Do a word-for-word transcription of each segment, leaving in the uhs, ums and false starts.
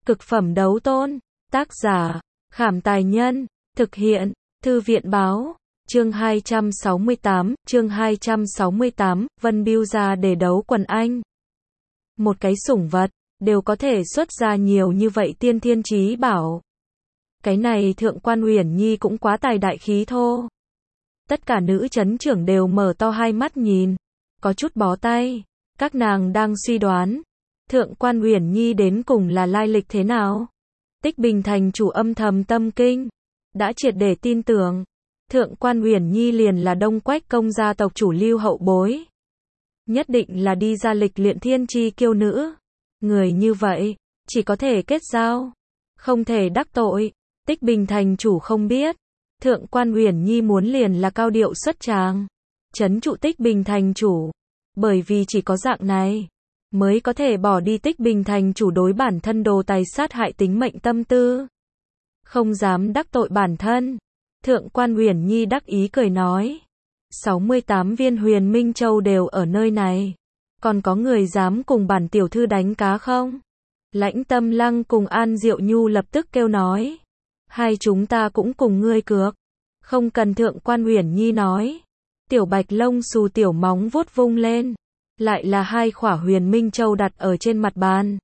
Cực phẩm đấu tôn. Tác giả, Khảm Tài Nhân. Thực hiện, Thư viện Báo. Chương hai trăm sáu mươi tám, chương hai trăm sáu mươi tám, Vân Bưu ra để đấu quần anh. Một cái sủng vật, đều có thể xuất ra nhiều như vậy tiên thiên chí bảo. Cái này Thượng Quan Uyển Nhi cũng quá tài đại khí thô. Tất cả nữ chấn trưởng đều mở to hai mắt nhìn, có chút bó tay. Các nàng đang suy đoán, Thượng Quan Uyển Nhi đến cùng là lai lịch thế nào. Tích Bình thành chủ âm thầm tâm kinh, đã triệt để tin tưởng, Thượng Quan Uyển Nhi liền là Đông Quách công gia tộc chủ lưu hậu bối. Nhất định là đi ra lịch luyện thiên chi kiêu nữ. Người như vậy, chỉ có thể kết giao, không thể đắc tội. Tích Bình thành chủ không biết, Thượng Quan Uyển Nhi muốn liền là cao điệu xuất tràng, trấn trụ Tích Bình thành chủ. Bởi vì chỉ có dạng này, mới có thể bỏ đi Tích Bình thành chủ đối bản thân đồ tài sát hại tính mệnh tâm tư. Không dám đắc tội bản thân. Thượng Quan Uyển Nhi đắc ý cười nói, sáu mươi tám viên Huyền Minh Châu đều ở nơi này. Còn có người dám cùng bản tiểu thư đánh cá không? Lãnh Tâm Lăng cùng An Diệu Nhu lập tức kêu nói, hai chúng ta cũng cùng ngươi cược. Không cần. Thượng Quan Uyển Nhi nói. Tiểu Bạch lông xù tiểu móng vuốt vung lên, lại là hai khỏa Huyền Minh Châu đặt ở trên mặt bàn.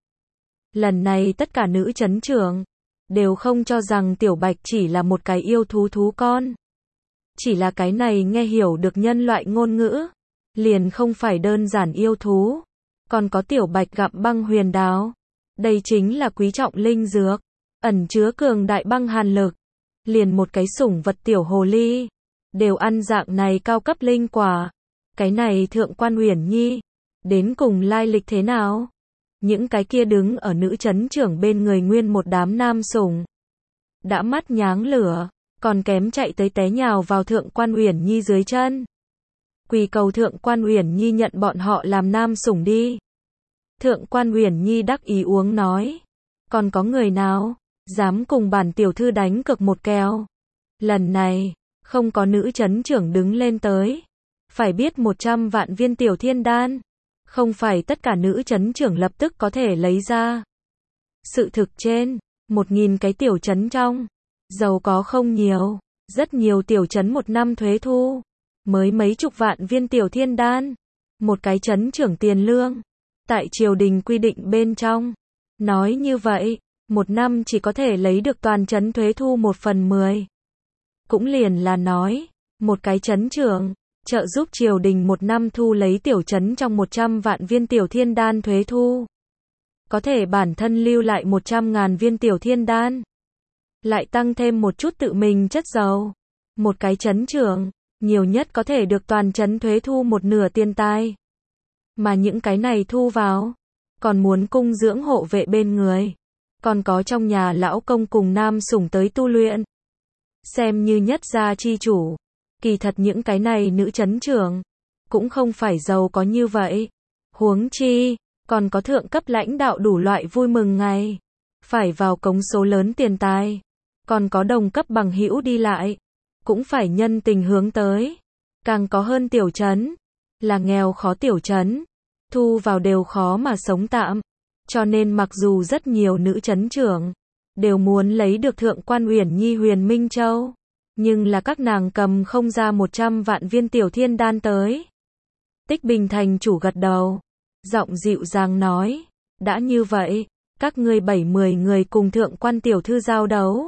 Lần này tất cả nữ chấn trưởng đều không cho rằng Tiểu Bạch chỉ là một cái yêu thú thú con. Chỉ là cái này nghe hiểu được nhân loại ngôn ngữ, liền không phải đơn giản yêu thú. Còn có Tiểu Bạch gặm băng huyền đáo. Đây chính là quý trọng linh dược, ẩn chứa cường đại băng hàn lực. Liền một cái sủng vật tiểu hồ ly đều ăn dạng này cao cấp linh quả. Cái này Thượng Quan Uyển Nhi đến cùng lai lịch thế nào? Những cái kia đứng ở nữ chấn trưởng bên người nguyên một đám nam sủng đã mắt nháng lửa, còn kém chạy tới té nhào vào Thượng Quan Uyển Nhi dưới chân. Quỳ cầu Thượng Quan Uyển Nhi nhận bọn họ làm nam sủng đi. Thượng Quan Uyển Nhi đắc ý uống nói, còn có người nào dám cùng bản tiểu thư đánh cược một kèo? Lần này không có nữ chấn trưởng đứng lên tới. Phải biết một trăm vạn viên tiểu thiên đan, không phải tất cả nữ chấn trưởng lập tức có thể lấy ra. Sự thực trên, một nghìn cái tiểu chấn trong, giàu có không nhiều, rất nhiều tiểu chấn một năm thuế thu, mới mấy chục vạn viên tiểu thiên đan. Một cái chấn trưởng tiền lương, tại triều đình quy định bên trong. Nói như vậy, một năm chỉ có thể lấy được toàn chấn thuế thu một phần mười. Cũng liền là nói, một cái chấn trưởng trợ giúp triều đình một năm thu lấy tiểu chấn trong một trăm vạn viên tiểu thiên đan thuế thu. Có thể bản thân lưu lại một trăm ngàn viên tiểu thiên đan. Lại tăng thêm một chút tự mình chất dầu. Một cái chấn trưởng, nhiều nhất có thể được toàn chấn thuế thu một nửa tiền tài. Mà những cái này thu vào, còn muốn cung dưỡng hộ vệ bên người. Còn có trong nhà lão công cùng nam sủng tới tu luyện. Xem như nhất gia chi chủ. Kỳ thật những cái này nữ chấn trưởng cũng không phải giàu có như vậy. Huống chi, còn có thượng cấp lãnh đạo đủ loại vui mừng ngày. Phải vào cống số lớn tiền tài. Còn có đồng cấp bằng hữu đi lại. Cũng phải nhân tình hướng tới. Càng có hơn tiểu chấn. Là nghèo khó tiểu chấn. Thu vào đều khó mà sống tạm. Cho nên mặc dù rất nhiều nữ chấn trưởng đều muốn lấy được Thượng Quan Uyển Nhi Huyền Minh Châu. Nhưng là các nàng cầm không ra một trăm vạn viên tiểu thiên đan tới. Tích Bình thành chủ gật đầu, giọng dịu dàng nói, đã như vậy, các ngươi bảy mười người cùng Thượng Quan tiểu thư giao đấu.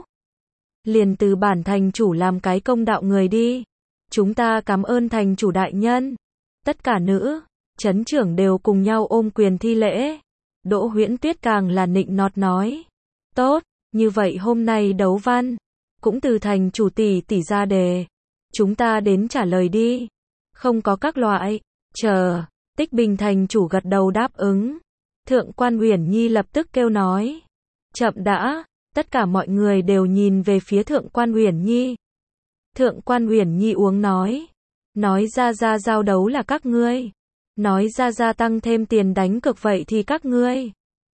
Liền từ bản thành chủ làm cái công đạo người đi. Chúng ta cảm ơn thành chủ đại nhân. Tất cả nữ chấn trưởng đều cùng nhau ôm quyền thi lễ. Đỗ Huyễn Tuyết càng là nịnh nọt nói, tốt, như vậy hôm nay đấu văn cũng từ thành chủ tỷ tỷ ra đề. Chúng ta đến trả lời đi. Không có các loại. Chờ. Tích Bình thành chủ gật đầu đáp ứng. Thượng Quan Uyển Nhi lập tức kêu nói, chậm đã. Tất cả mọi người đều nhìn về phía Thượng Quan Uyển Nhi. Thượng Quan Uyển Nhi uống nói, nói ra ra giao đấu là các ngươi. Nói ra ra tăng thêm tiền đánh cược vậy thì các ngươi.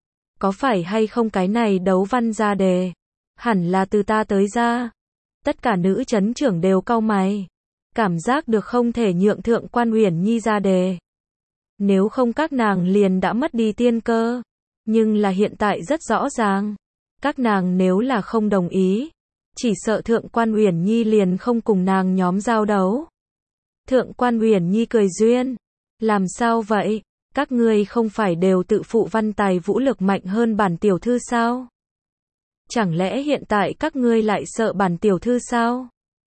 Có phải hay không cái này đấu văn ra đề? Hẳn là từ ta tới ra. Tất cả nữ chấn trưởng đều cau mày. Cảm giác được không thể nhượng Thượng Quan Uyển Nhi ra đề. Nếu không các nàng liền đã mất đi tiên cơ. Nhưng là hiện tại rất rõ ràng. Các nàng nếu là không đồng ý, chỉ sợ Thượng quan Uyển Nhi liền không cùng nàng nhóm giao đấu. Thượng quan Uyển Nhi cười duyên, làm sao vậy, các ngươi không phải đều tự phụ văn tài vũ lực mạnh hơn bản tiểu thư sao? Chẳng lẽ hiện tại các ngươi lại sợ bản tiểu thư sao?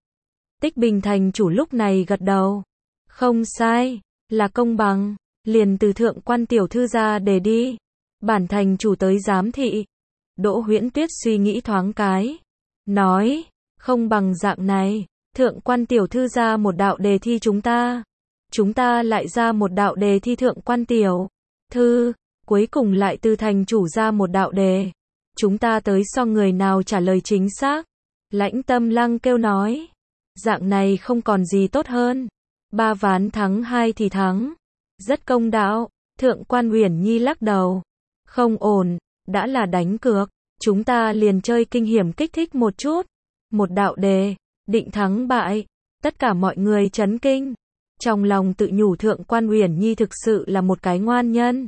Tích Bình thành chủ lúc này gật đầu. Không sai, là công bằng, liền từ thượng quan tiểu thư ra để đi. Bản thành chủ tới giám thị. Đỗ Huyễn Tuyết suy nghĩ thoáng cái. Nói, không bằng dạng này, thượng quan tiểu thư ra một đạo đề thi chúng ta. Chúng ta lại ra một đạo đề thi thượng quan tiểu thư. Cuối cùng lại từ thành chủ ra một đạo đề. Chúng ta tới so người nào trả lời chính xác. Lãnh Tâm Lăng kêu nói. Dạng này không còn gì tốt hơn. Ba ván thắng hai thì thắng. Rất công đạo. Thượng quan Uyển Nhi lắc đầu. Không ổn, đã là đánh cược. Chúng ta liền chơi kinh hiểm kích thích một chút. Một đạo đề, định thắng bại. Tất cả mọi người chấn kinh. Trong lòng tự nhủ Thượng quan Uyển Nhi thực sự là một cái ngoan nhân.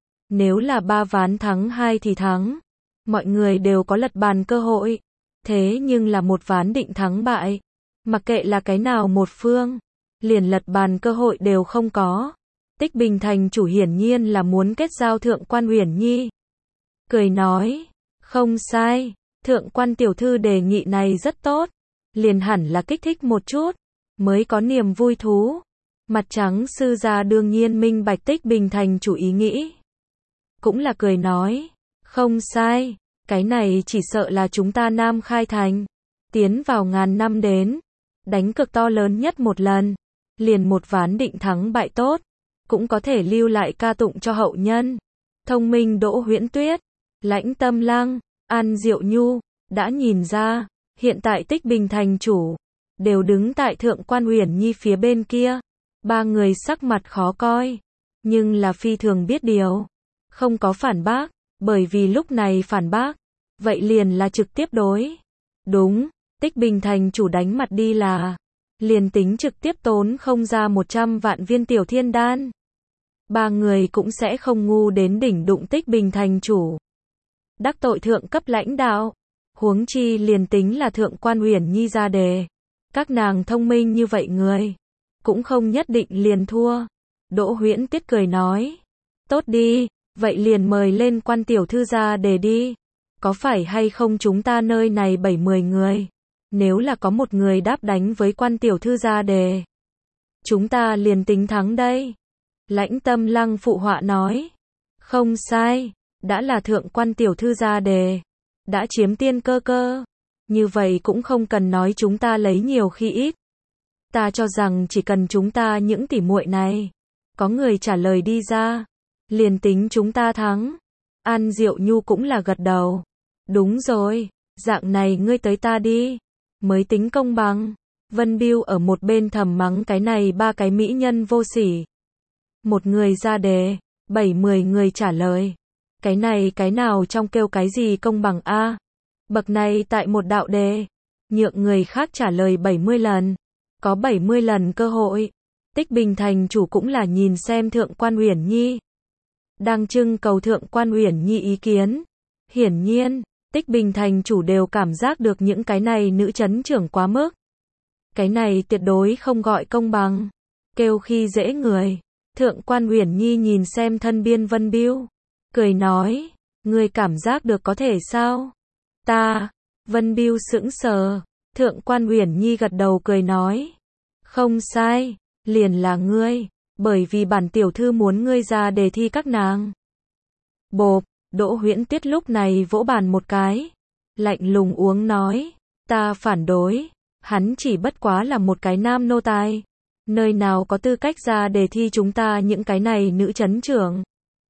Nếu là ba ván thắng hai thì thắng. Mọi người đều có lật bàn cơ hội. Thế nhưng là một ván định thắng bại. Mặc kệ là cái nào một phương. Liền lật bàn cơ hội đều không có. Tích Bình thành chủ hiển nhiên là muốn kết giao Thượng quan Uyển Nhi. Cười nói. Không sai. Thượng quan tiểu thư đề nghị này rất tốt. Liền hẳn là kích thích một chút. Mới có niềm vui thú. Mặt trắng sư gia đương nhiên minh bạch Tích Bình thành chủ ý nghĩ. Cũng là cười nói. Không sai. Cái này chỉ sợ là chúng ta Nam Khai Thành. Tiến vào ngàn năm đến. Đánh cực to lớn nhất một lần. Liền một ván định thắng bại tốt. Cũng có thể lưu lại ca tụng cho hậu nhân. Thông minh Đỗ Huyễn Tuyết. Lãnh Tâm Lăng. An Diệu Nhu. Đã nhìn ra. Hiện tại Tích Bình thành chủ. Đều đứng tại Thượng quan Uyển Nhi phía bên kia. Ba người sắc mặt khó coi. Nhưng là phi thường biết điều. Không có phản bác. Bởi vì lúc này phản bác. Vậy liền là trực tiếp đối. Đúng. Tích Bình thành chủ đánh mặt đi là. Liền tính trực tiếp tốn không ra một trăm vạn viên tiểu thiên đan. Ba người cũng sẽ không ngu đến đỉnh đụng Tích Bình thành chủ. Đắc tội thượng cấp lãnh đạo. Huống chi liền tính là Thượng quan Uyển Nhi ra đề. Các nàng thông minh như vậy người. Cũng không nhất định liền thua. Đỗ Huyễn Tuyết cười nói. Tốt đi, vậy liền mời lên quan tiểu thư ra đề đi. Có phải hay không chúng ta nơi này bảy mười người. Nếu là có một người đáp đánh với quan tiểu thư ra đề. Chúng ta liền tính thắng đây. Lãnh Tâm Lăng phụ họa nói. Không sai, đã là thượng quan tiểu thư ra đề. Đã chiếm tiên cơ cơ. Như vậy cũng không cần nói chúng ta lấy nhiều khi ít. Ta cho rằng chỉ cần chúng ta những tỉ muội này. Có người trả lời đi ra. Liền tính chúng ta thắng. An Diệu Nhu cũng là gật đầu. Đúng rồi, dạng này ngươi tới ta đi. Mới tính công bằng. Vân Biêu ở một bên thầm mắng cái này ba cái mỹ nhân vô sỉ. Một người ra đề, bảy mười người trả lời. Cái này cái nào trong kêu cái gì công bằng a? Bậc này tại một đạo đề, nhượng người khác trả lời bảy mươi lần, có bảy mươi lần cơ hội. Tích Bình thành chủ cũng là nhìn xem Thượng quan Uyển Nhi. Đang trưng cầu Thượng quan Uyển Nhi ý kiến. Hiển nhiên, Tích Bình thành chủ đều cảm giác được những cái này nữ chấn trưởng quá mức. Cái này tuyệt đối không gọi công bằng. Kêu khi dễ người. Thượng quan Uyển Nhi nhìn xem thân biên Vân Biêu. Cười nói. Ngươi cảm giác được có thể sao? Ta. Vân Biêu sững sờ. Thượng quan Uyển Nhi gật đầu cười nói. Không sai. Liền là ngươi. Bởi vì bản tiểu thư muốn ngươi ra đề thi các nàng. Bộp. Đỗ Huyễn Tuyết lúc này vỗ bàn một cái. Lạnh lùng uống nói. Ta phản đối. Hắn chỉ bất quá là một cái nam nô tài. Nơi nào có tư cách ra đề thi chúng ta những cái này nữ chấn trưởng.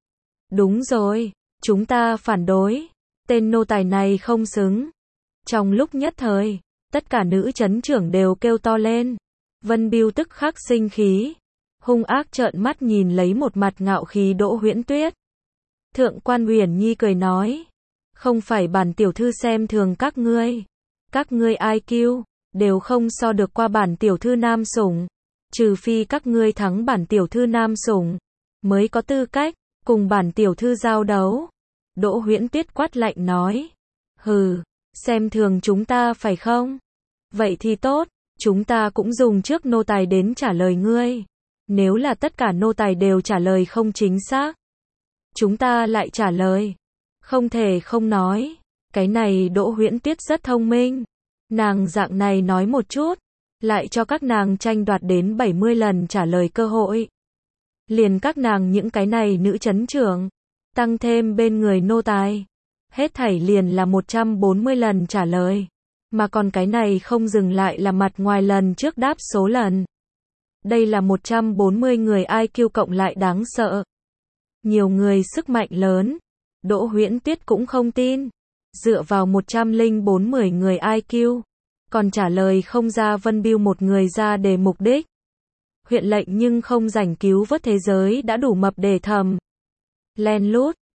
Đúng rồi. Chúng ta phản đối. Tên nô tài này không xứng. Trong lúc nhất thời, tất cả nữ chấn trưởng đều kêu to lên. Vân Biêu tức khắc sinh khí. Hung ác trợn mắt nhìn lấy một mặt ngạo khí Đỗ Huyễn Tuyết. Thượng quan Uyển Nhi cười nói. Không phải bản tiểu thư xem thường các ngươi. Các ngươi i kiu đều không so được qua bản tiểu thư nam sủng. Trừ phi các ngươi thắng bản tiểu thư nam sủng. Mới có tư cách cùng bản tiểu thư giao đấu. Đỗ Huyễn Tuyết quát lạnh nói. Hừ, xem thường chúng ta phải không? Vậy thì tốt, chúng ta cũng dùng trước nô tài đến trả lời ngươi. Nếu là tất cả nô tài đều trả lời không chính xác, chúng ta lại trả lời. Không thể không nói, cái này Đỗ Huyễn Tuyết rất thông minh. Nàng dạng này nói một chút, lại cho các nàng tranh đoạt đến bảy mươi lần trả lời cơ hội. Liền các nàng những cái này nữ chấn trưởng, tăng thêm bên người nô tài, hết thảy liền là một trăm bốn mươi lần trả lời. Mà còn cái này không dừng lại là mặt ngoài lần trước đáp số lần. Đây là một trăm bốn mươi người i kiu cộng lại đáng sợ. Nhiều người sức mạnh lớn. Đỗ Huyễn Tuyết cũng không tin. Dựa vào một trăm bốn mươi người i kiu, còn trả lời không ra Vân Biêu một người ra đề mục đích. Huyện lệnh nhưng không rảnh cứu vớt thế giới đã đủ mập để thầm. Len lút,